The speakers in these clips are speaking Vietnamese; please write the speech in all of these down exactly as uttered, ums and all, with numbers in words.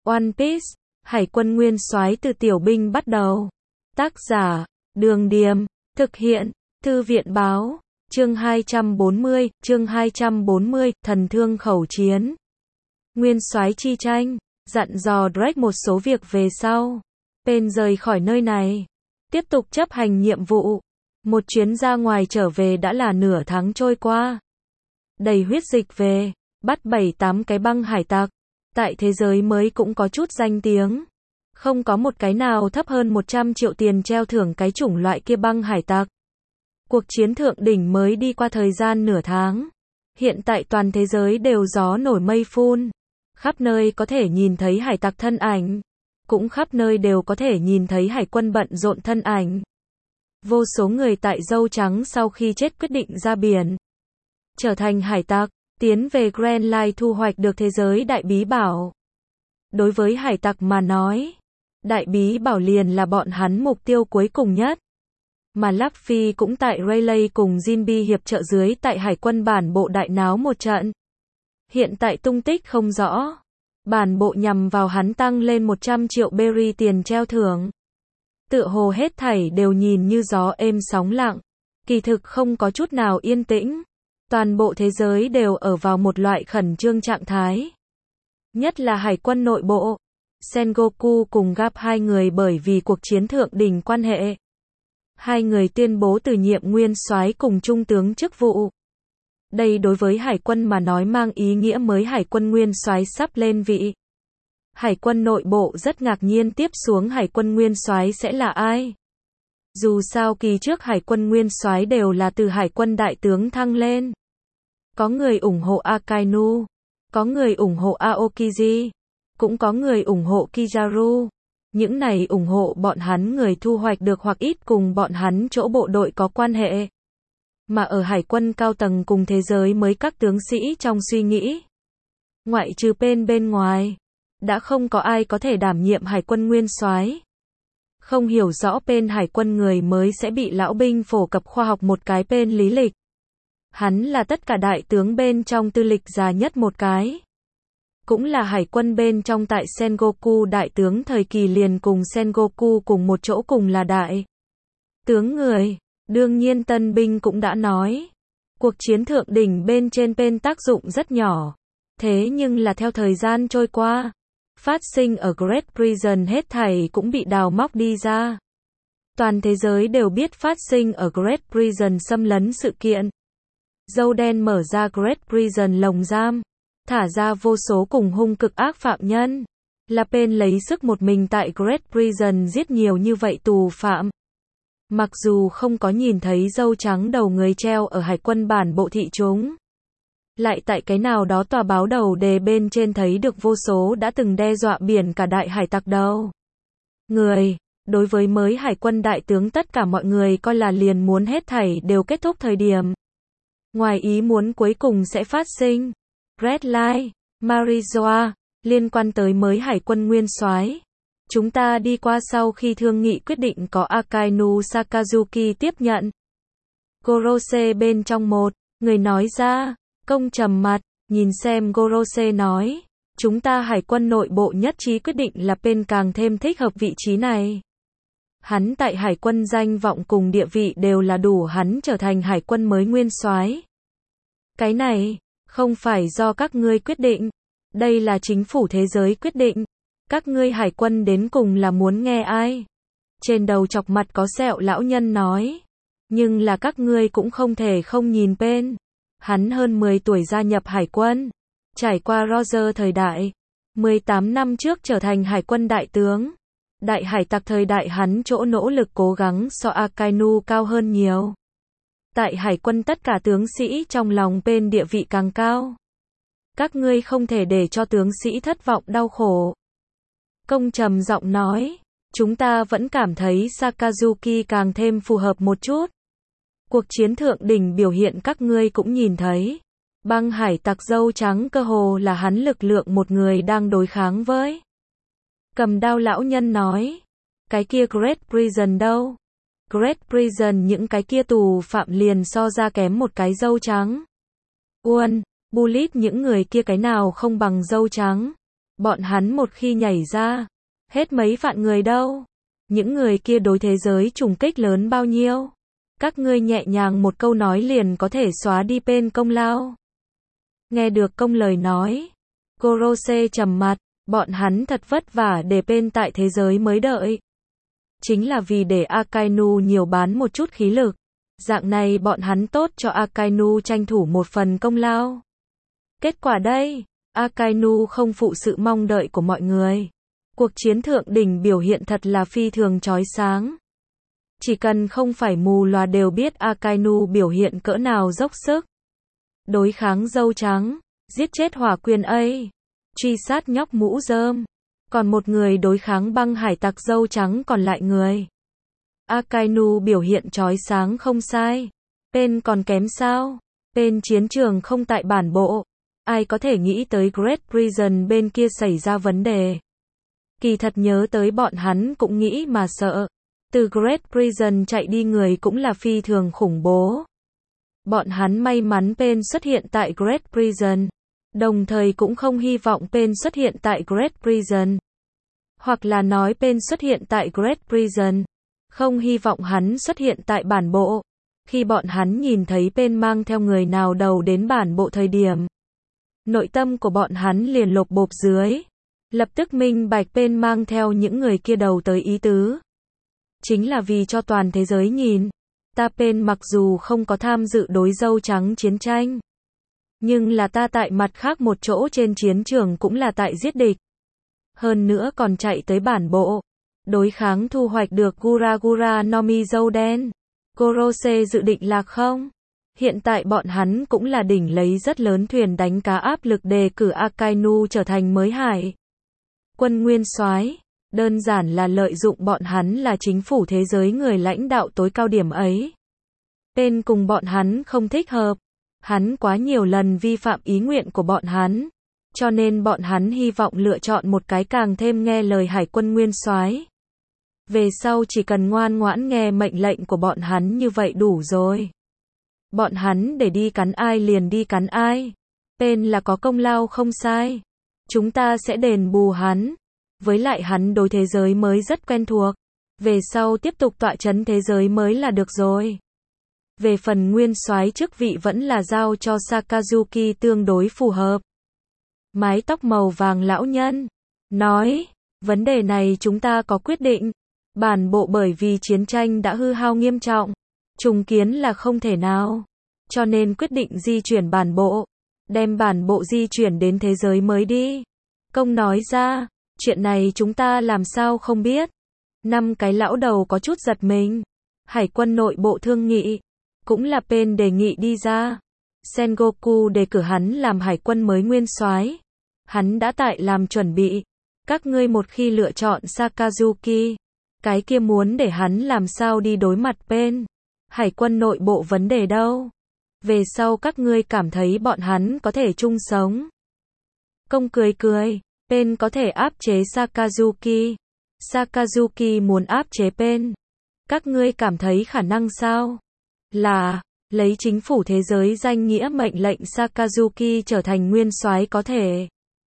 One Piece, Hải quân nguyên soái từ tiểu binh bắt đầu. Tác giả, Đường Điềm, thực hiện, Thư viện Báo, chương hai trăm bốn mươi, chương hai trăm bốn mươi, thần thương khẩu chiến. Nguyên soái chi tranh, dặn dò Drake một số việc về sau. Pain rời khỏi nơi này, tiếp tục chấp hành nhiệm vụ. Một chuyến ra ngoài trở về đã là nửa tháng trôi qua. Đầy huyết dịch về, bắt bảy tám cái băng hải tặc. Tại thế giới mới cũng có chút danh tiếng. Không có một cái nào thấp hơn một trăm triệu tiền treo thưởng cái chủng loại kia băng hải tặc. Cuộc chiến thượng đỉnh mới đi qua thời gian nửa tháng. Hiện tại toàn thế giới đều gió nổi mây phun. Khắp nơi có thể nhìn thấy hải tặc thân ảnh. Cũng khắp nơi đều có thể nhìn thấy hải quân bận rộn thân ảnh. Vô số người tại dâu trắng sau khi chết quyết định ra biển. Trở thành hải tặc, tiến về Grand Line thu hoạch được thế giới đại bí bảo. Đối với hải tặc mà nói, đại bí bảo liền là bọn hắn mục tiêu cuối cùng nhất. Mà Luffy cũng tại Rayleigh cùng Jinbe hiệp trợ dưới tại hải quân bản bộ đại náo một trận. Hiện tại tung tích không rõ. Bản bộ nhằm vào hắn tăng lên một trăm triệu berry tiền treo thưởng. Tựa hồ hết thảy đều nhìn như gió êm sóng lặng. Kỳ thực không có chút nào yên tĩnh. Toàn bộ thế giới đều ở vào một loại khẩn trương trạng thái. Nhất là hải quân nội bộ. Sengoku cùng Garp hai người bởi vì cuộc chiến thượng đỉnh quan hệ. Hai người tuyên bố từ nhiệm nguyên soái cùng trung tướng chức vụ. Đây đối với hải quân mà nói mang ý nghĩa mới hải quân nguyên soái sắp lên vị. Hải quân nội bộ rất ngạc nhiên tiếp xuống hải quân nguyên soái sẽ là ai. Dù sao kỳ trước hải quân nguyên soái đều là từ hải quân đại tướng thăng lên. Có người ủng hộ Akainu, có người ủng hộ Aokiji, cũng có người ủng hộ Kizaru. Những này ủng hộ bọn hắn người thu hoạch được hoặc ít cùng bọn hắn chỗ bộ đội có quan hệ. Mà ở hải quân cao tầng cùng thế giới mới các tướng sĩ trong suy nghĩ. Ngoại trừ Pain bên ngoài, đã không có ai có thể đảm nhiệm hải quân nguyên soái. Không hiểu rõ Pain hải quân người mới sẽ bị lão binh phổ cập khoa học một cái Pain lý lịch. Hắn là tất cả đại tướng bên trong tư lịch già nhất một cái. Cũng là hải quân bên trong tại Sengoku đại tướng thời kỳ liền cùng Sengoku cùng một chỗ cùng là đại tướng người. Đương nhiên tân binh cũng đã nói. Cuộc chiến thượng đỉnh bên trên Pain tác dụng rất nhỏ. Thế nhưng là theo thời gian trôi qua. Phát sinh ở Great Prison hết thảy cũng bị đào móc đi ra. Toàn thế giới đều biết phát sinh ở Great Prison xâm lấn sự kiện. Dâu đen mở ra Great Prison lồng giam. Thả ra vô số cùng hung cực ác phạm nhân. Là Pain lấy sức một mình tại Great Prison giết nhiều như vậy tù phạm. Mặc dù không có nhìn thấy dâu trắng đầu người treo ở hải quân bản bộ thị chúng. Lại tại cái nào đó tòa báo đầu đề bên trên thấy được vô số đã từng đe dọa biển cả đại hải tặc đầu. Người, đối với mới hải quân đại tướng tất cả mọi người coi là liền muốn hết thảy đều kết thúc thời điểm. Ngoài ý muốn cuối cùng sẽ phát sinh. Red Line, Marizoa, liên quan tới mới hải quân nguyên soái. Chúng ta đi qua sau khi thương nghị quyết định có Akainu Sakazuki tiếp nhận. Gorose bên trong một, người nói ra, công trầm mặt, nhìn xem Gorose nói. Chúng ta hải quân nội bộ nhất trí quyết định là Pain càng thêm thích hợp vị trí này. Hắn tại hải quân danh vọng cùng địa vị đều là đủ hắn trở thành hải quân mới nguyên soái. Cái này, không phải do các ngươi quyết định. Đây là chính phủ thế giới quyết định. Các ngươi hải quân đến cùng là muốn nghe ai? Trên đầu chọc mặt có sẹo lão nhân nói. Nhưng là các ngươi cũng không thể không nhìn Pain. Hắn hơn mười tuổi gia nhập hải quân. Trải qua Roger thời đại. mười tám năm trước trở thành hải quân đại tướng. Đại hải tặc thời đại hắn chỗ nỗ lực cố gắng so Akainu cao hơn nhiều. Tại hải quân tất cả tướng sĩ trong lòng Pain địa vị càng cao. Các ngươi không thể để cho tướng sĩ thất vọng đau khổ. Công trầm giọng nói, chúng ta vẫn cảm thấy Sakazuki càng thêm phù hợp một chút. Cuộc chiến thượng đỉnh biểu hiện các ngươi cũng nhìn thấy. Băng hải tặc dâu trắng cơ hồ là hắn lực lượng một người đang đối kháng với. Cầm đao lão nhân nói, cái kia Great Prison đâu? Great Prison những cái kia tù phạm liền so ra kém một cái dâu trắng. Uôn, Bullet những người kia cái nào không bằng dâu trắng. Bọn hắn một khi nhảy ra, hết mấy vạn người đâu. Những người kia đối thế giới trùng kích lớn bao nhiêu. Các ngươi nhẹ nhàng một câu nói liền có thể xóa đi bên công lao. Nghe được công lời nói, Gorose trầm mặt, bọn hắn thật vất vả để bên tại thế giới mới đợi. Chính là vì để Akainu nhiều bán một chút khí lực. Dạng này bọn hắn tốt cho Akainu tranh thủ một phần công lao. Kết quả đây, Akainu không phụ sự mong đợi của mọi người. Cuộc chiến thượng đỉnh biểu hiện thật là phi thường chói sáng. Chỉ cần không phải mù loà đều biết Akainu biểu hiện cỡ nào dốc sức. Đối kháng dâu trắng, giết chết hỏa quyền A, truy sát nhóc mũ rơm. Còn một người đối kháng băng hải tặc dâu trắng còn lại người. Akainu biểu hiện chói sáng không sai. Pen còn kém sao? Pen chiến trường không tại bản bộ. Ai có thể nghĩ tới Great Prison bên kia xảy ra vấn đề. Kỳ thật nhớ tới bọn hắn cũng nghĩ mà sợ. Từ Great Prison chạy đi người cũng là phi thường khủng bố. Bọn hắn may mắn Pen xuất hiện tại Great Prison. Đồng thời cũng không hy vọng Pen xuất hiện tại Great Prison. Hoặc là nói Pen xuất hiện tại Great Prison. Không hy vọng hắn xuất hiện tại bản bộ. Khi bọn hắn nhìn thấy Pen mang theo người nào đầu đến bản bộ thời điểm. Nội tâm của bọn hắn liền lột bột dưới. Lập tức minh bạch Pen mang theo những người kia đầu tới ý tứ. Chính là vì cho toàn thế giới nhìn. Ta Pen mặc dù không có tham dự đối dâu trắng chiến tranh. Nhưng là ta tại mặt khác một chỗ trên chiến trường cũng là tại giết địch. Hơn nữa còn chạy tới bản bộ. Đối kháng thu hoạch được Gura Gura no Mi dâu đen. Gorose dự định là không? Hiện tại bọn hắn cũng là đỉnh lấy rất lớn thuyền đánh cá áp lực đề cử Akainu trở thành mới hải quân nguyên soái. Đơn giản là lợi dụng bọn hắn là chính phủ thế giới người lãnh đạo tối cao điểm ấy. Pen cùng bọn hắn không thích hợp. Hắn quá nhiều lần vi phạm ý nguyện của bọn hắn. Cho nên bọn hắn hy vọng lựa chọn một cái càng thêm nghe lời hải quân nguyên soái. Về sau chỉ cần ngoan ngoãn nghe mệnh lệnh của bọn hắn như vậy đủ rồi. Bọn hắn để đi cắn ai liền đi cắn ai. Pen là có công lao không sai. Chúng ta sẽ đền bù hắn. Với lại hắn đối thế giới mới rất quen thuộc. Về sau tiếp tục tọa chấn thế giới mới là được rồi. Về phần nguyên soái chức vị vẫn là giao cho Sakazuki tương đối phù hợp. Mái tóc màu vàng lão nhân nói, vấn đề này chúng ta có quyết định. Bản bộ bởi vì chiến tranh đã hư hao nghiêm trọng. Trùng kiến là không thể nào. Cho nên quyết định di chuyển bản bộ. Đem bản bộ di chuyển đến thế giới mới đi. Công nói ra, chuyện này chúng ta làm sao không biết. Năm cái lão đầu có chút giật mình. Hải quân nội bộ thương nghị. Cũng là Pen đề nghị đi ra. Sengoku đề cử hắn làm hải quân mới nguyên soái. Hắn đã tại làm chuẩn bị. Các ngươi một khi lựa chọn Sakazuki. Cái kia muốn để hắn làm sao đi đối mặt Pen. Hải quân nội bộ vấn đề đâu. Về sau các ngươi cảm thấy bọn hắn có thể chung sống. Công cười cười. Pen có thể áp chế Sakazuki. Sakazuki muốn áp chế Pen. Các ngươi cảm thấy khả năng sao? Là, lấy chính phủ thế giới danh nghĩa mệnh lệnh Sakazuki trở thành nguyên soái có thể.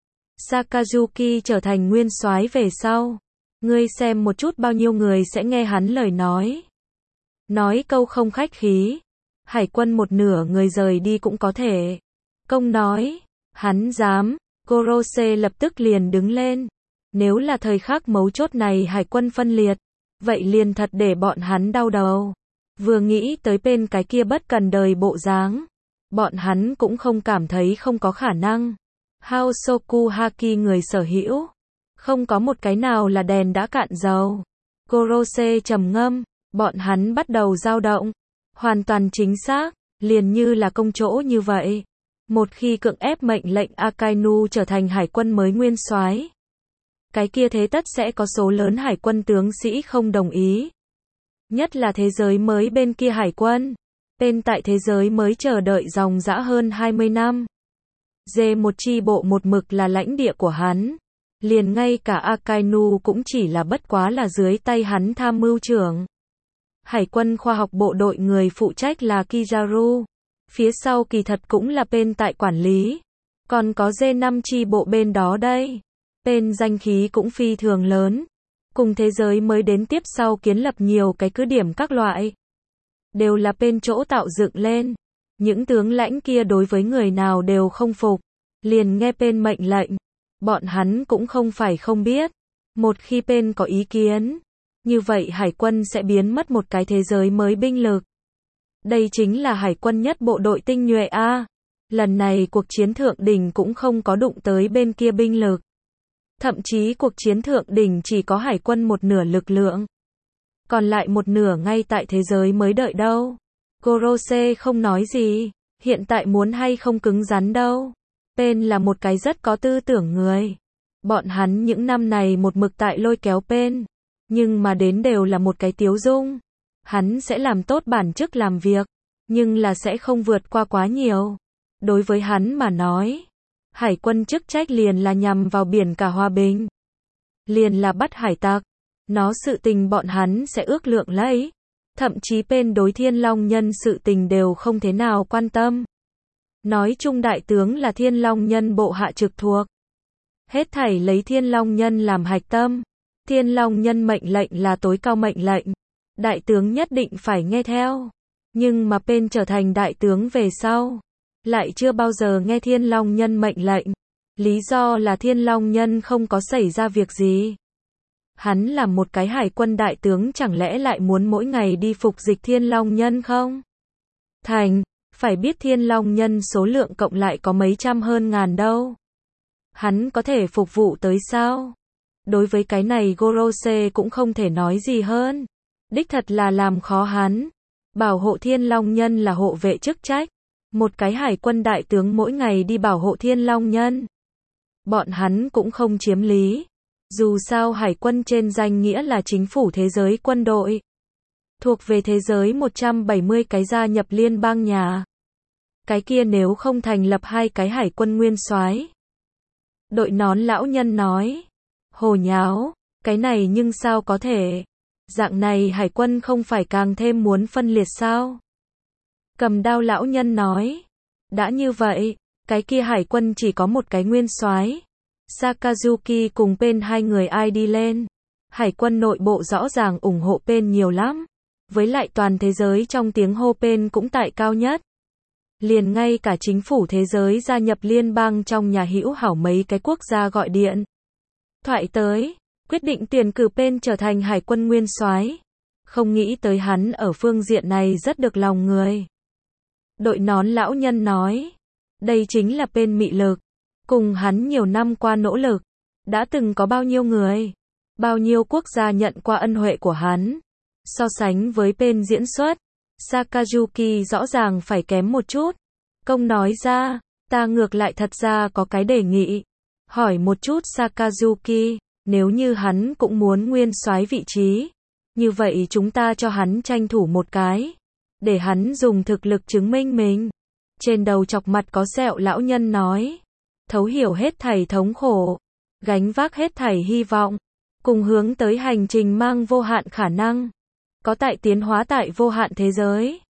Sakazuki trở thành nguyên soái về sau. Ngươi xem một chút bao nhiêu người sẽ nghe hắn lời nói. Nói câu không khách khí. Hải quân một nửa người rời đi cũng có thể. Công nói, hắn dám. Gorose lập tức liền đứng lên. Nếu là thời khắc mấu chốt này hải quân phân liệt. Vậy liền thật để bọn hắn đau đầu. Vừa nghĩ tới bên cái kia bất cần đời bộ dáng. Bọn hắn cũng không cảm thấy không có khả năng. Hosoku Haki người sở hữu. Không có một cái nào là đèn đã cạn dầu. Gorose trầm ngâm. Bọn hắn bắt đầu dao động. Hoàn toàn chính xác. Liền như là công chỗ như vậy. Một khi cưỡng ép mệnh lệnh Akainu trở thành hải quân mới nguyên soái. Cái kia thế tất sẽ có số lớn hải quân tướng sĩ không đồng ý. Nhất là thế giới mới bên kia hải quân. Bên tại thế giới mới chờ đợi dòng dã hơn hai mươi năm. Dê một chi bộ một mực là lãnh địa của hắn. Liền ngay cả Akainu cũng chỉ là bất quá là dưới tay hắn tham mưu trưởng. Hải quân khoa học bộ đội người phụ trách là Kizaru. Phía sau kỳ thật cũng là bên tại quản lý. Còn có dê năm chi bộ bên đó đây. Pen danh khí cũng phi thường lớn. Cùng thế giới mới đến tiếp sau kiến lập nhiều cái cứ điểm các loại. Đều là Pen chỗ tạo dựng lên. Những tướng lãnh kia đối với người nào đều không phục. Liền nghe Pen mệnh lệnh. Bọn hắn cũng không phải không biết. Một khi Pen có ý kiến, như vậy hải quân sẽ biến mất một cái thế giới mới binh lực. Đây chính là hải quân nhất bộ đội tinh nhuệ A. Lần này cuộc chiến thượng đỉnh cũng không có đụng tới bên kia binh lực. Thậm chí cuộc chiến thượng đỉnh chỉ có hải quân một nửa lực lượng. Còn lại một nửa ngay tại thế giới mới đợi đâu. Gorose không nói gì. Hiện tại muốn hay không cứng rắn đâu. Pen là một cái rất có tư tưởng người. Bọn hắn những năm này một mực tại lôi kéo Pen. Nhưng mà đến đều là một cái tiếu dung. Hắn sẽ làm tốt bản chức làm việc. Nhưng là sẽ không vượt qua quá nhiều. Đối với hắn mà nói. Hải quân chức trách liền là nhằm vào biển cả hòa bình. Liền là bắt hải tặc. Nó sự tình bọn hắn sẽ ước lượng lấy. Thậm chí Pen đối Thiên Long Nhân sự tình đều không thế nào quan tâm. Nói chung đại tướng là Thiên Long Nhân bộ hạ trực thuộc. Hết thảy lấy Thiên Long Nhân làm hạch tâm. Thiên Long Nhân mệnh lệnh là tối cao mệnh lệnh. Đại tướng nhất định phải nghe theo. Nhưng mà Pen trở thành đại tướng về sau. Lại chưa bao giờ nghe Thiên Long Nhân mệnh lệnh. Lý do là Thiên Long Nhân không có xảy ra việc gì. Hắn là một cái hải quân đại tướng chẳng lẽ lại muốn mỗi ngày đi phục dịch Thiên Long Nhân không? Thành, phải biết Thiên Long Nhân số lượng cộng lại có mấy trăm hơn ngàn đâu. Hắn có thể phục vụ tới sao? Đối với cái này Gorose cũng không thể nói gì hơn. Đích thật là làm khó hắn. Bảo hộ Thiên Long Nhân là hộ vệ chức trách. Một cái hải quân đại tướng mỗi ngày đi bảo hộ Thiên Long Nhân. Bọn hắn cũng không chiếm lý. Dù sao hải quân trên danh nghĩa là chính phủ thế giới quân đội. Thuộc về thế giới một trăm bảy mươi cái gia nhập liên bang nhà. Cái kia nếu không thành lập hai cái hải quân nguyên soái. Đội nón lão nhân nói. Hồ nháo, cái này nhưng sao có thể. Dạng này hải quân không phải càng thêm muốn phân liệt sao? Cầm đao lão nhân nói. Đã như vậy, cái kia hải quân chỉ có một cái nguyên soái. Sakazuki cùng Pen hai người ai đi lên. Hải quân nội bộ rõ ràng ủng hộ Pen nhiều lắm. Với lại toàn thế giới trong tiếng hô Pen cũng tại cao nhất. Liền ngay cả chính phủ thế giới gia nhập liên bang trong nhà hữu hảo mấy cái quốc gia gọi điện. Thoại tới, quyết định tuyển cử Pen trở thành hải quân nguyên soái. Không nghĩ tới hắn ở phương diện này rất được lòng người. Đội nón lão nhân nói. Đây chính là Pen mị lực. Cùng hắn nhiều năm qua nỗ lực. Đã từng có bao nhiêu người. Bao nhiêu quốc gia nhận qua ân huệ của hắn. So sánh với Pen diễn xuất. Sakazuki rõ ràng phải kém một chút. Công nói ra. Ta ngược lại thật ra có cái đề nghị. Hỏi một chút Sakazuki. Nếu như hắn cũng muốn nguyên soái vị trí. Như vậy chúng ta cho hắn tranh thủ một cái. Để hắn dùng thực lực chứng minh mình. Trên đầu chọc mặt có sẹo lão nhân nói. Thấu hiểu hết thảy thống khổ. Gánh vác hết thảy hy vọng. Cùng hướng tới hành trình mang vô hạn khả năng. Có tại tiến hóa tại vô hạn thế giới.